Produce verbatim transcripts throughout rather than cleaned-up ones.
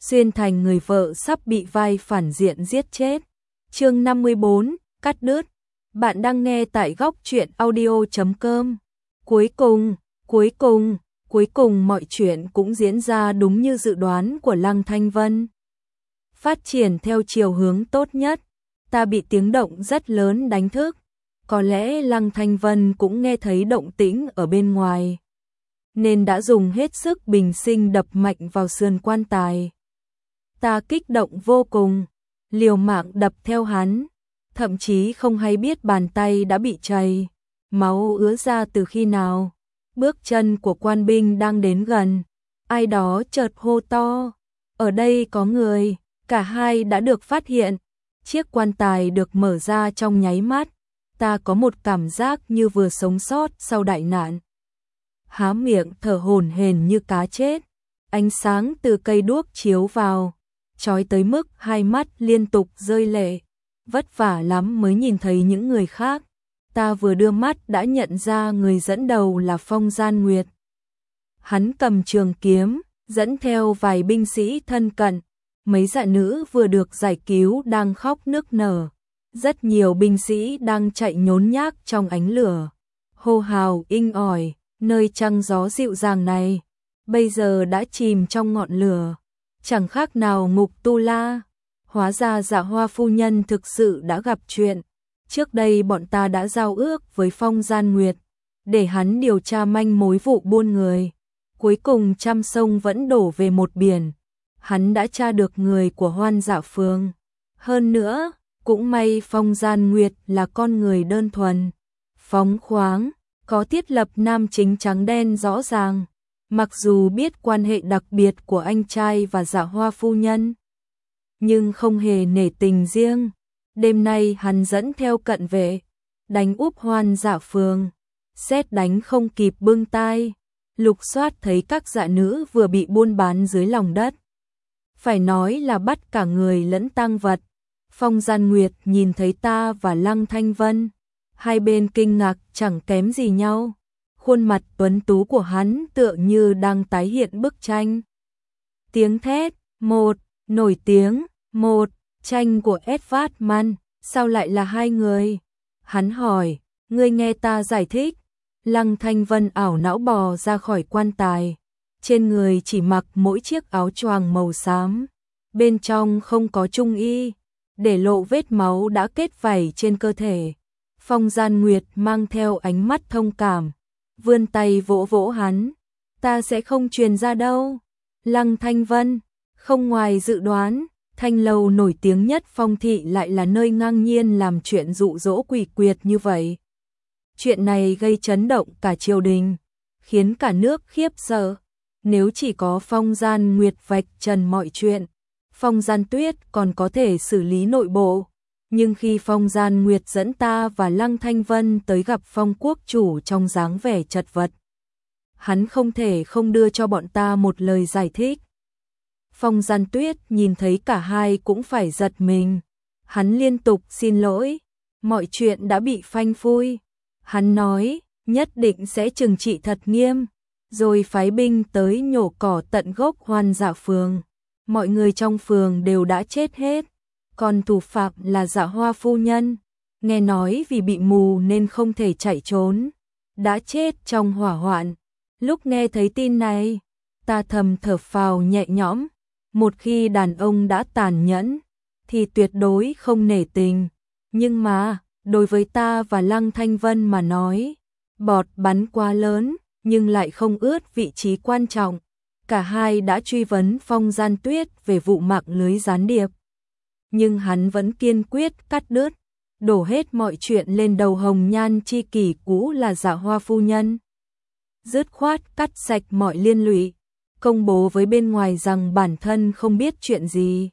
xuyên thành người vợ sắp bị vai phản diện giết chết. Chương năm mươi bốn, cắt đứt. Bạn đang nghe tại góc truyện audio chấm com. Cuối cùng, cuối cùng, cuối cùng mọi chuyện cũng diễn ra đúng như dự đoán của Lăng Thanh Vân. Phát triển theo chiều hướng tốt nhất. Ta bị tiếng động rất lớn đánh thức. Có lẽ Lăng Thanh Vân cũng nghe thấy động tĩnh ở bên ngoài, nên đã dùng hết sức bình sinh đập mạnh vào sườn quan tài. Ta kích động vô cùng, liều mạng đập theo hắn, thậm chí không hay biết bàn tay đã bị chảy, máu ứa ra từ khi nào. Bước chân của quan binh đang đến gần, ai đó chợt hô to, ở đây có người. Cả hai đã được phát hiện, chiếc quan tài được mở ra trong nháy mắt. Ta có một cảm giác như vừa sống sót sau đại nạn. Há miệng thở hổn hển như cá chết, ánh sáng từ cây đuốc chiếu vào, chói tới mức hai mắt liên tục rơi lệ, vất vả lắm mới nhìn thấy những người khác. Ta vừa đưa mắt đã nhận ra người dẫn đầu là Phong Gian Nguyệt. Hắn cầm trường kiếm, dẫn theo vài binh sĩ thân cận, mấy dạ nữ vừa được giải cứu đang khóc nức nở. Rất nhiều binh sĩ đang chạy nhốn nhác trong ánh lửa, hô hào inh ỏi, nơi trăng gió dịu dàng này bây giờ đã chìm trong ngọn lửa, chẳng khác nào ngục tu la. Hóa ra Dạ Hoa phu nhân thực sự đã gặp chuyện. Trước đây bọn ta đã giao ước với Phong Gian Nguyệt để hắn điều tra manh mối vụ buôn người. Cuối cùng trăm sông vẫn đổ về một biển, hắn đã tra được người của Hoan Dạ Phường. Hơn nữa, cũng may Phong Gian Nguyệt là con người đơn thuần, phóng khoáng, có thiết lập nam chính trắng đen rõ ràng. Mặc dù biết quan hệ đặc biệt của anh trai và Dạ Hoa phu nhân, nhưng không hề nể tình riêng. Đêm nay hắn dẫn theo cận vệ, đánh úp Hoan Dạ Phường, sét đánh không kịp bưng tai, lục soát thấy các dạ nữ vừa bị buôn bán dưới lòng đất. Phải nói là bắt cả người lẫn tang vật. Phong Gian Nguyệt nhìn thấy ta và Lăng Thanh Vân, hai bên kinh ngạc chẳng kém gì nhau. Khuôn mặt tuấn tú của hắn tựa như đang tái hiện bức tranh. Tiếng thét, một, nổi tiếng, một, tranh của Edvard Munch, sao lại là hai người? Hắn hỏi, ngươi nghe ta giải thích. Lăng Thanh Vân ảo não bò ra khỏi quan tài, trên người chỉ mặc mỗi chiếc áo choàng màu xám, bên trong không có trung y, để lộ vết máu đã kết vảy trên cơ thể. Phong Gian Nguyệt mang theo ánh mắt thông cảm, vươn tay vỗ vỗ hắn, ta sẽ không truyền ra đâu. Lăng Thanh Vân, không ngoài dự đoán, thanh lâu nổi tiếng nhất Phong thị lại là nơi ngang nhiên làm chuyện dụ dỗ quỷ quyệt như vậy. Chuyện này gây chấn động cả triều đình, khiến cả nước khiếp sợ. Nếu chỉ có Phong Gian Nguyệt vạch trần mọi chuyện, Phong Gian Tuyết còn có thể xử lý nội bộ. Nhưng khi Phong Gian Nguyệt dẫn ta và Lăng Thanh Vân tới gặp Phong quốc chủ trong dáng vẻ chật vật, hắn không thể không đưa cho bọn ta một lời giải thích. Phong Gian Tuyết nhìn thấy cả hai cũng phải giật mình. Hắn liên tục xin lỗi, mọi chuyện đã bị phanh phui. Hắn nói, nhất định sẽ trừng trị thật nghiêm, rồi phái binh tới nhổ cỏ tận gốc Hoan Dạ Phường. Mọi người trong phường đều đã chết hết, còn thủ phạm là Dạ Hoa phu nhân, nghe nói vì bị mù nên không thể chạy trốn, đã chết trong hỏa hoạn. Lúc nghe thấy tin này, ta thầm thở phào nhẹ nhõm. Một khi đàn ông đã tàn nhẫn, thì tuyệt đối không nể tình. Nhưng mà, đối với ta và Lăng Thanh Vân mà nói, bọt bắn quá lớn, nhưng lại không ướt vị trí quan trọng. Cả hai đã truy vấn Phong Gian Tuyết về vụ mạng lưới gián điệp, nhưng hắn vẫn kiên quyết cắt đứt, đổ hết mọi chuyện lên đầu hồng nhan chi kỷ cũ là Dạ Hoa phu nhân. Dứt khoát cắt sạch mọi liên lụy, công bố với bên ngoài rằng bản thân không biết chuyện gì.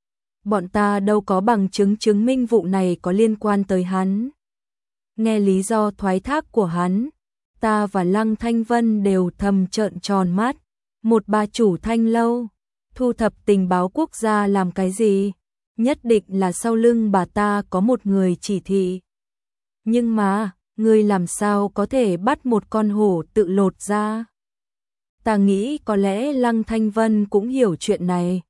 Bọn ta đâu có bằng chứng chứng minh vụ này có liên quan tới hắn. Nghe lý do thoái thác của hắn, ta và Lăng Thanh Vân đều thầm trợn tròn mắt. Một bà chủ thanh lâu, thu thập tình báo quốc gia làm cái gì? Nhất định là sau lưng bà ta có một người chỉ thị. Nhưng mà, ngươi làm sao có thể bắt một con hổ tự lột ra? Ta nghĩ có lẽ Lăng Thanh Vân cũng hiểu chuyện này.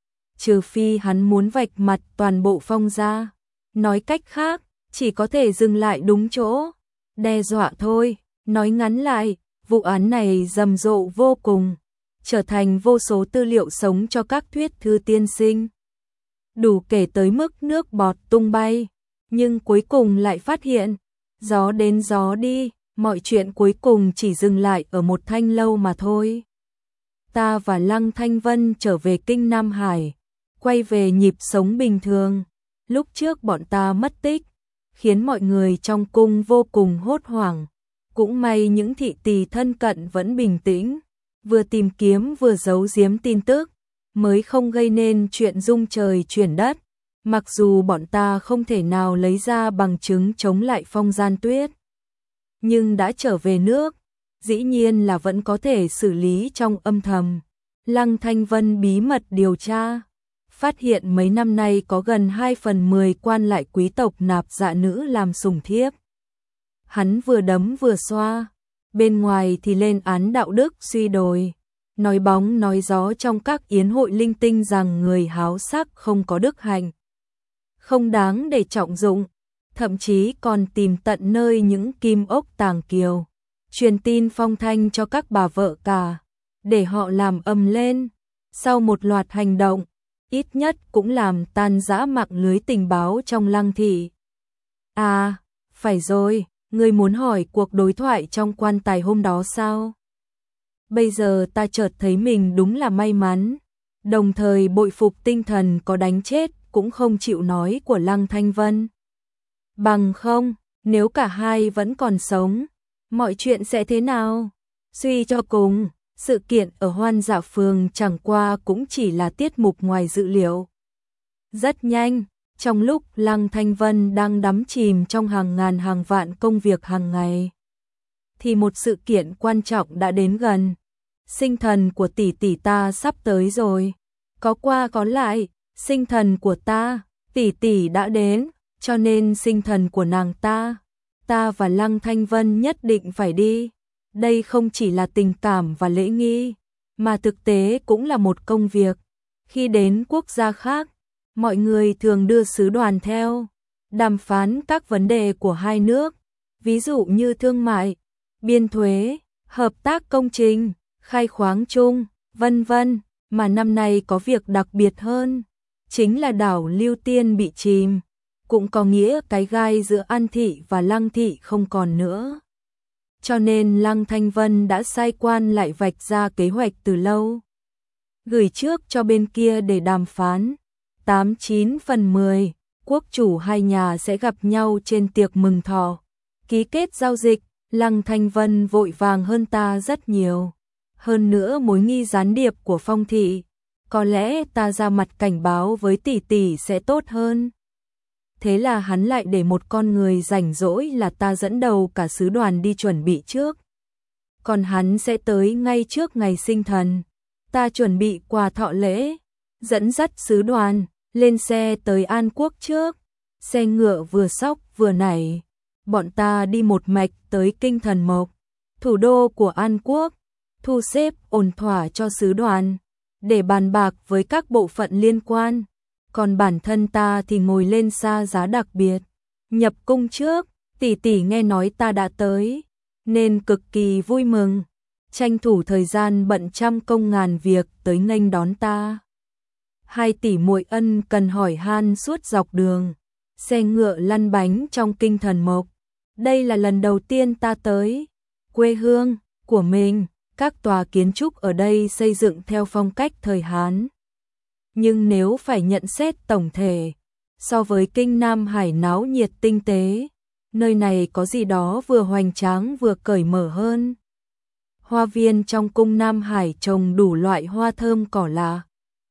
trừ phi hắn muốn vạch mặt toàn bộ Phong gia. Nói cách khác, chỉ có thể dừng lại đúng chỗ, đe dọa thôi. Nói ngắn lại, vụ án này rầm rộ vô cùng, trở thành vô số tư liệu sống cho các thuyết thư tiên sinh. Đủ kể tới mức nước bọt tung bay, nhưng cuối cùng lại phát hiện, gió đến gió đi, mọi chuyện cuối cùng chỉ dừng lại ở một thanh lâu mà thôi. Ta và Lăng Thanh Vân trở về kinh Nam Hải, quay về nhịp sống bình thường. Lúc trước bọn ta mất tích, khiến mọi người trong cung vô cùng hốt hoảng. Cũng may những thị tỳ thân cận vẫn bình tĩnh, vừa tìm kiếm vừa giấu giếm tin tức, mới không gây nên chuyện rung trời chuyển đất. Mặc dù bọn ta không thể nào lấy ra bằng chứng chống lại Phong Gian Tuyết, nhưng đã trở về nước, dĩ nhiên là vẫn có thể xử lý trong âm thầm. Lăng Thanh Vân bí mật điều tra, phát hiện mấy năm nay có gần hai phần mười quan lại quý tộc nạp dạ nữ làm sủng thiếp. Hắn vừa đấm vừa xoa, bên ngoài thì lên án đạo đức suy đồi, nói bóng nói gió trong các yến hội linh tinh rằng người háo sắc không có đức hạnh, không đáng để trọng dụng, thậm chí còn tìm tận nơi những kim ốc tàng kiều, truyền tin phong thanh cho các bà vợ cả, để họ làm ầm lên. Sau một loạt hành động, ít nhất cũng làm tan rã mạng lưới tình báo trong Lăng thị. À, phải rồi, ngươi muốn hỏi cuộc đối thoại trong quan tài hôm đó sao? Bây giờ ta chợt thấy mình đúng là may mắn, đồng thời bội phục tinh thần có đánh chết cũng không chịu nói của Lăng Thanh Vân. Bằng không, nếu cả hai vẫn còn sống, mọi chuyện sẽ thế nào? Suy cho cùng, sự kiện ở Hoan Dạ Phường chẳng qua cũng chỉ là tiết mục ngoài dự liệu. Rất nhanh, trong lúc Lăng Thanh Vân đang đắm chìm trong hàng ngàn hàng vạn công việc hàng ngày, thì một sự kiện quan trọng đã đến gần. Sinh thần của tỷ tỷ ta sắp tới rồi. Có qua có lại, sinh thần của ta, tỷ tỷ đã đến, cho nên sinh thần của nàng ta, ta và Lăng Thanh Vân nhất định phải đi. Đây không chỉ là tình cảm và lễ nghi, mà thực tế cũng là một công việc. Khi đến quốc gia khác, mọi người thường đưa sứ đoàn theo, đàm phán các vấn đề của hai nước, ví dụ như thương mại, biên thuế, hợp tác công trình, khai khoáng chung, vân vân. Mà năm nay có việc đặc biệt hơn, chính là đảo Lưu Tiên bị chìm, cũng có nghĩa cái gai giữa An thị và Lăng thị không còn nữa. Cho nên Lăng Thanh Vân đã sai quan lại vạch ra kế hoạch từ lâu, gửi trước cho bên kia để đàm phán. Tám chín phần mười, quốc chủ hai nhà sẽ gặp nhau trên tiệc mừng thọ, ký kết giao dịch. Lăng Thanh Vân vội vàng hơn ta rất nhiều. Hơn nữa mối nghi gián điệp của Phong thị, có lẽ ta ra mặt cảnh báo với tỷ tỷ sẽ tốt hơn. Thế là hắn lại để một con người rảnh rỗi là ta dẫn đầu cả sứ đoàn đi chuẩn bị trước. Còn hắn sẽ tới ngay trước ngày sinh thần. Ta chuẩn bị quà thọ lễ, dẫn dắt sứ đoàn lên xe tới An Quốc trước. Xe ngựa vừa xóc vừa nảy, bọn ta đi một mạch tới Kinh Thần Mộc, thủ đô của An Quốc, thu xếp ổn thỏa cho sứ đoàn, để bàn bạc với các bộ phận liên quan. Còn bản thân ta thì ngồi lên xa giá đặc biệt, nhập cung trước. Tỷ tỷ nghe nói ta đã tới, nên cực kỳ vui mừng, tranh thủ thời gian bận trăm công ngàn việc tới nghênh đón ta. Hai tỷ muội ân cần hỏi han suốt dọc đường, xe ngựa lăn bánh trong Kinh Thần Mộc. Đây là lần đầu tiên ta tới quê hương của mình. Các tòa kiến trúc ở đây xây dựng theo phong cách thời Hán. Nhưng nếu phải nhận xét tổng thể, so với Kinh Nam Hải náo nhiệt tinh tế, nơi này có gì đó vừa hoành tráng vừa cởi mở hơn. Hoa viên trong cung Nam Hải trồng đủ loại hoa thơm cỏ lạ.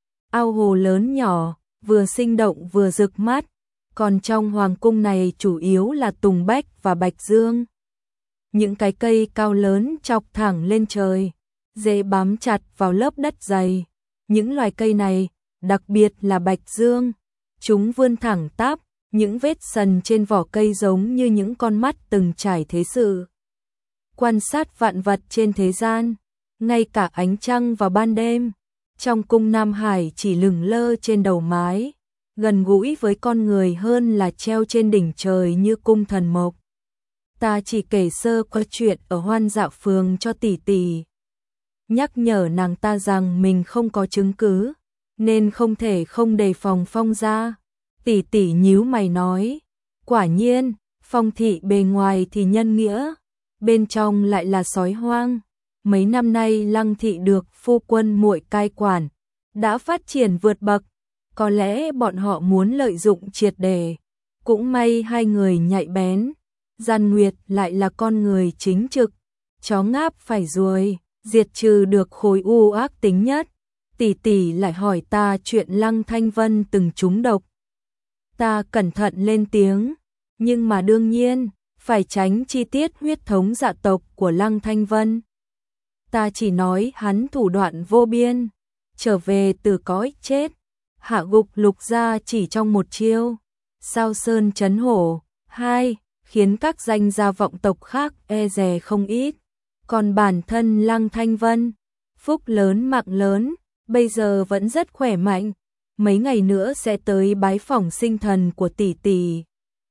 Ao hồ lớn nhỏ, vừa sinh động vừa rực mắt. Còn trong hoàng cung này chủ yếu là tùng bách và bạch dương. Những cái cây cao lớn chọc thẳng lên trời, rễ bám chặt vào lớp đất dày. Những loài cây này, đặc biệt là bạch dương, chúng vươn thẳng tắp, những vết sần trên vỏ cây giống như những con mắt từng trải thế sự. Quan sát vạn vật trên thế gian, ngay cả ánh trăng vào ban đêm, Trong cung Nam Hải chỉ lừng lơ trên đầu mái, gần gũi với con người hơn là treo trên đỉnh trời như cung thần mộc. Ta chỉ kể sơ qua chuyện ở Hoan Dạo Phường cho tỷ tỷ, nhắc nhở nàng ta rằng mình không có chứng cứ, nên không thể không đề phòng Phong gia. Tỷ tỷ nhíu mày nói, quả nhiên, Phong thị bề ngoài thì nhân nghĩa, bên trong lại là sói hoang. Mấy năm nay Lăng thị được phu quân muội cai quản, đã phát triển vượt bậc, có lẽ bọn họ muốn lợi dụng triệt để. Cũng may hai người nhạy bén, Gian Nguyệt lại là con người chính trực, chó ngáp phải ruồi, diệt trừ được khối u ác tính nhất. Tỷ tỷ lại hỏi ta chuyện Lăng Thanh Vân từng trúng độc. Ta cẩn thận lên tiếng, nhưng mà đương nhiên, phải tránh chi tiết huyết thống dạ tộc của Lăng Thanh Vân. Ta chỉ nói hắn thủ đoạn vô biên, trở về từ cõi chết, hạ gục Lục gia chỉ trong một chiêu. Sao sơn chấn hổ, hai, khiến các danh gia vọng tộc khác e dè không ít. Còn bản thân Lăng Thanh Vân, phúc lớn mạng lớn, bây giờ vẫn rất khỏe mạnh, mấy ngày nữa sẽ tới bái phỏng sinh thần của tỷ tỷ.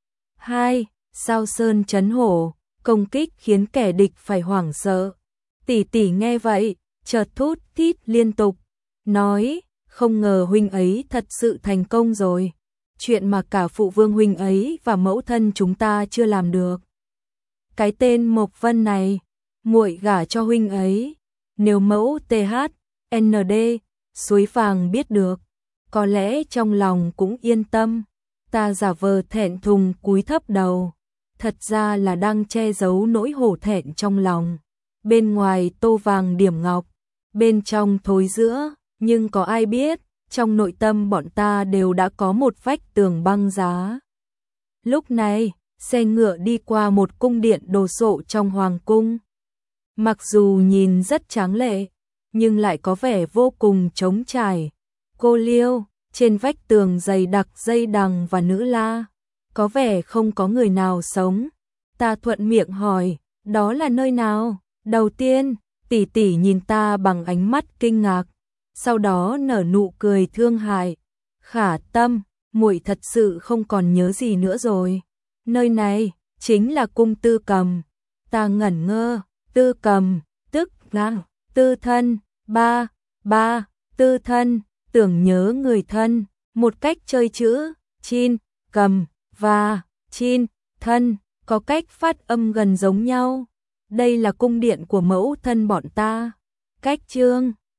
Hai, sao sơn chấn hổ, công kích khiến kẻ địch phải hoảng sợ. Tỷ tỷ nghe vậy, chợt thút thít liên tục, nói, không ngờ huynh ấy thật sự thành công rồi, chuyện mà cả phụ vương huynh ấy và mẫu thân chúng ta chưa làm được. Cái tên Mộc Vân này, muội gả cho huynh ấy, nếu mẫu tê hát en đê, Suối Vàng biết được, có lẽ trong lòng cũng yên tâm. Ta giả vờ thẹn thùng cúi thấp đầu, thật ra là đang che giấu nỗi hổ thẹn trong lòng. Bên ngoài tô vàng điểm ngọc, bên trong thối giữa, nhưng có ai biết, trong nội tâm bọn ta đều đã có một vách tường băng giá. Lúc này, xe ngựa đi qua một cung điện đồ sộ trong hoàng cung. Mặc dù nhìn rất tráng lệ, nhưng lại có vẻ vô cùng trống trải. Cô liêu, trên vách tường dày đặc dây đằng và nữ la, có vẻ không có người nào sống. Ta thuận miệng hỏi, đó là nơi nào? Đầu tiên, tỷ tỷ nhìn ta bằng ánh mắt kinh ngạc, sau đó nở nụ cười thương hại. Khả Tâm, muội thật sự không còn nhớ gì nữa rồi. Nơi này chính là cung Tư Cầm. Ta ngẩn ngơ, Tư Cầm, tức là Tư Thân, ba, ba, Tư Thân, tưởng nhớ người thân, một cách chơi chữ, chin, cầm, và, chin, thân, có cách phát âm gần giống nhau. Đây là cung điện của mẫu thân bọn ta. Cách chương